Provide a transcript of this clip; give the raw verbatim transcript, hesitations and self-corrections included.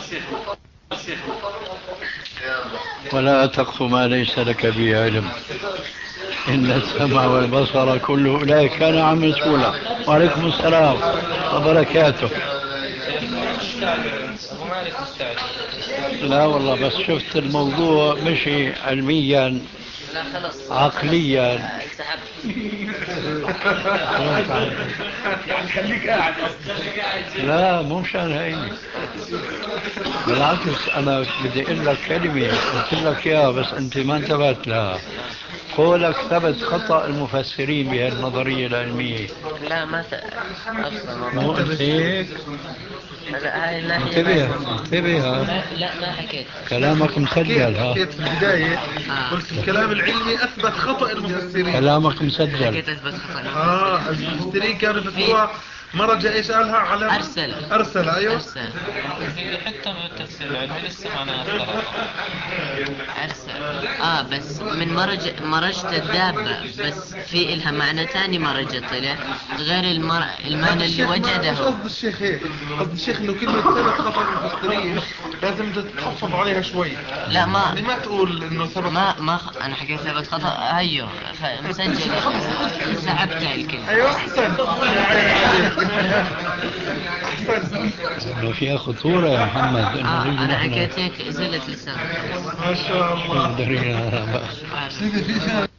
ولا تقف ما ليس لك به علم، إن السمع والبصر كل أولئك كان عنه مسؤولا. وعليكم السلام وبركاته. لا والله، بس شفت الموضوع مشي علميا عقليا. لا مو مشان هيك، بالعكس أنا بدي أقول لك كلمة قلت لك إياها بس أنت ما انتبهت لها. قولك ثبت خطأ المفسرين بهالنظرية العلمية. لا ما ت... أصلا مو قلت هيك؟ لا هاي الناحية انتبه انتبه. ما... لا ما حكيت. كلامك مسجل. ها حكيت في البداية قلت الكلام العلمي أثبت خطأ المفسرين. كلامك مسجل. حكيت أثبت خطأ آه المفسرين كانوا يفسروها مرج ايش قالها على أرسل أرسل أيوه أرسل حتى من التفسير العلمي لسه معناها اختلف. أرسل آه بس من مرج مرجت الدابة، بس في إلها معنى تاني مرجة طلع غير المر... المعنى اللي وجده. مش قصد الشيخ هيك، قصد الشيخ إنه كلمة ثبت خطأ المفسرين لازم تتحفظ عليها شوي. لا ما يعني ما تقول إنه ثبت ما ما خ... أنا حكيت ثبت خطأ. هيو مسجل سحبتها الكلمة. أيوه أحسن. ما فيها خطورة يا محمد. آه أنا حكيت هيك إزالة لسان. ما شاء الله. الله